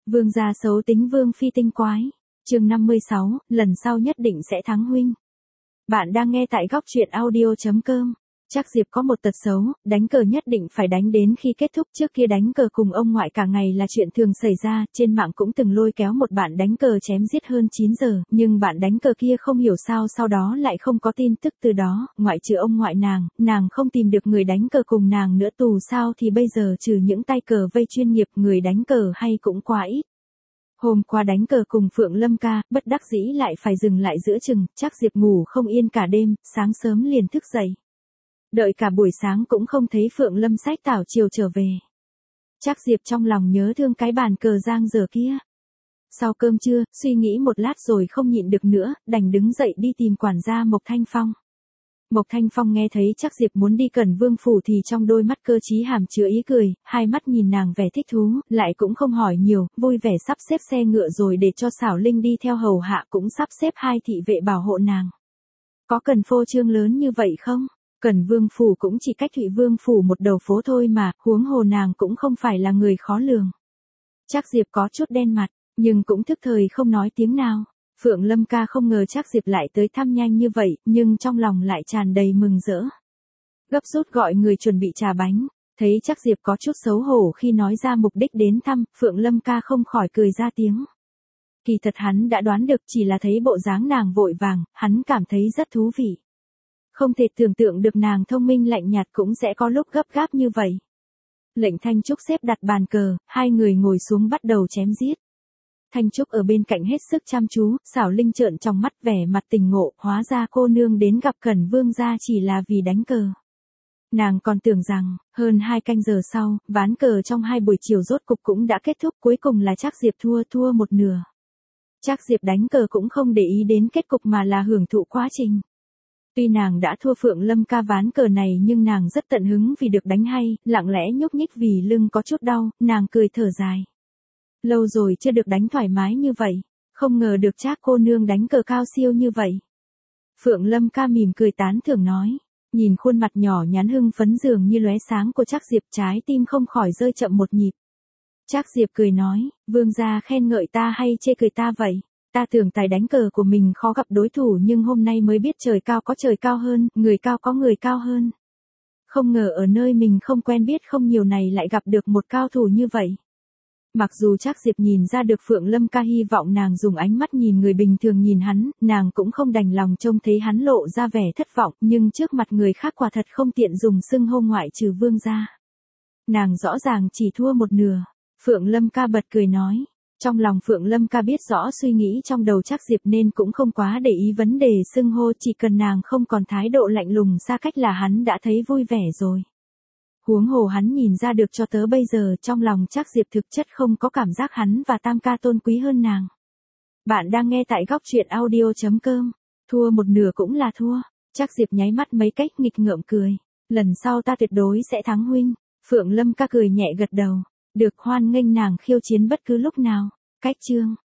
Vương gia xấu tính vương phi tinh quái. Chương 56, lần sau nhất định sẽ thắng huynh. Bạn đang nghe tại góc truyện audio.com. Chắc Diệp có một tật xấu, đánh cờ nhất định phải đánh đến khi kết thúc. Trước kia đánh cờ cùng ông ngoại cả ngày là chuyện thường xảy ra, trên mạng cũng từng lôi kéo một bạn đánh cờ chém giết hơn 9 giờ, nhưng bạn đánh cờ kia không hiểu sao sau đó lại không có tin tức từ đó, ngoại trừ ông ngoại nàng không tìm được người đánh cờ cùng nàng nữa. Dù sao thì bây giờ trừ những tay cờ vây chuyên nghiệp, người đánh cờ hay cũng quá ít. Hôm qua đánh cờ cùng Phượng Lâm ca, bất đắc dĩ lại phải dừng lại giữa chừng, chắc Diệp ngủ không yên cả đêm, sáng sớm liền thức dậy. Đợi cả buổi sáng cũng không thấy Phượng Lâm xách tảo chiều trở về. Chắc Diệp trong lòng nhớ thương cái bàn cờ giang dở kia. Sau cơm trưa, suy nghĩ một lát rồi không nhịn được nữa, đành đứng dậy đi tìm quản gia Mộc Thanh Phong. Mộc Thanh Phong nghe thấy chắc Diệp muốn đi Cẩn Vương phủ thì trong đôi mắt cơ trí hàm chứa ý cười, hai mắt nhìn nàng vẻ thích thú, lại cũng không hỏi nhiều, vui vẻ sắp xếp xe ngựa rồi để cho Xảo Linh đi theo hầu hạ, cũng sắp xếp hai thị vệ bảo hộ nàng. Có cần phô trương lớn như vậy không? Cẩn Vương phủ cũng chỉ cách Thụy Vương phủ một đầu phố thôi mà, huống hồ nàng cũng không phải là người khó lường. Chắc Diệp có chút đen mặt, nhưng cũng thức thời không nói tiếng nào. Phượng Lâm ca không ngờ chắc Diệp lại tới thăm nhanh như vậy, nhưng trong lòng lại tràn đầy mừng rỡ. Gấp rút gọi người chuẩn bị trà bánh, thấy chắc Diệp có chút xấu hổ khi nói ra mục đích đến thăm, Phượng Lâm ca không khỏi cười ra tiếng. Kỳ thật hắn đã đoán được, chỉ là thấy bộ dáng nàng vội vàng, hắn cảm thấy rất thú vị. Không thể tưởng tượng được nàng thông minh lạnh nhạt cũng sẽ có lúc gấp gáp như vậy. Lệnh Thanh Trúc xếp đặt bàn cờ, hai người ngồi xuống bắt đầu chém giết. Thanh Trúc ở bên cạnh hết sức chăm chú, Xảo Linh trợn trong mắt vẻ mặt tình ngộ, hóa ra cô nương đến gặp Cẩn Vương gia chỉ là vì đánh cờ. Nàng còn tưởng rằng, hơn 2 canh giờ sau, ván cờ trong 2 buổi chiều rốt cục cũng đã kết thúc, cuối cùng là Trác Diệp thua một nửa. Trác Diệp đánh cờ cũng không để ý đến kết cục mà là hưởng thụ quá trình. Tuy nàng đã thua Phượng Lâm ca ván cờ này nhưng nàng rất tận hứng vì được đánh hay, lặng lẽ nhúc nhích vì lưng có chút đau, nàng cười thở dài. Lâu rồi chưa được đánh thoải mái như vậy, không ngờ được Trác cô nương đánh cờ cao siêu như vậy. Phượng Lâm ca mỉm cười tán thưởng nói, nhìn khuôn mặt nhỏ nhắn hưng phấn dường như lóe sáng của Trác Diệp, trái tim không khỏi rơi chậm một nhịp. Trác Diệp cười nói, vương gia khen ngợi ta hay chê cười ta vậy? Ta tưởng tài đánh cờ của mình khó gặp đối thủ nhưng hôm nay mới biết trời cao có trời cao hơn, người cao có người cao hơn. Không ngờ ở nơi mình không quen biết không nhiều này lại gặp được một cao thủ như vậy. Mặc dù Trác Diệp nhìn ra được Phượng Lâm ca hy vọng nàng dùng ánh mắt nhìn người bình thường nhìn hắn, nàng cũng không đành lòng trông thấy hắn lộ ra vẻ thất vọng, nhưng trước mặt người khác quả thật không tiện dùng xưng hô ngoại trừ vương gia. Nàng rõ ràng chỉ thua một nửa. Phượng Lâm ca bật cười nói. Trong lòng Phượng Lâm ca biết rõ suy nghĩ trong đầu Trác Diệp nên cũng không quá để ý vấn đề xưng hô, chỉ cần nàng không còn thái độ lạnh lùng xa cách là hắn đã thấy vui vẻ rồi. Huống hồ hắn nhìn ra được cho tới bây giờ trong lòng Trác Diệp thực chất không có cảm giác hắn và Tam ca tôn quý hơn nàng. Bạn đang nghe tại góc truyện audio.com. Thua một nửa cũng là thua. Trác Diệp nháy mắt mấy cách nghịch ngợm cười. Lần sau ta tuyệt đối sẽ thắng huynh. Phượng Lâm ca cười nhẹ gật đầu. Được hoan nghênh nàng khiêu chiến bất cứ lúc nào. Cách chương.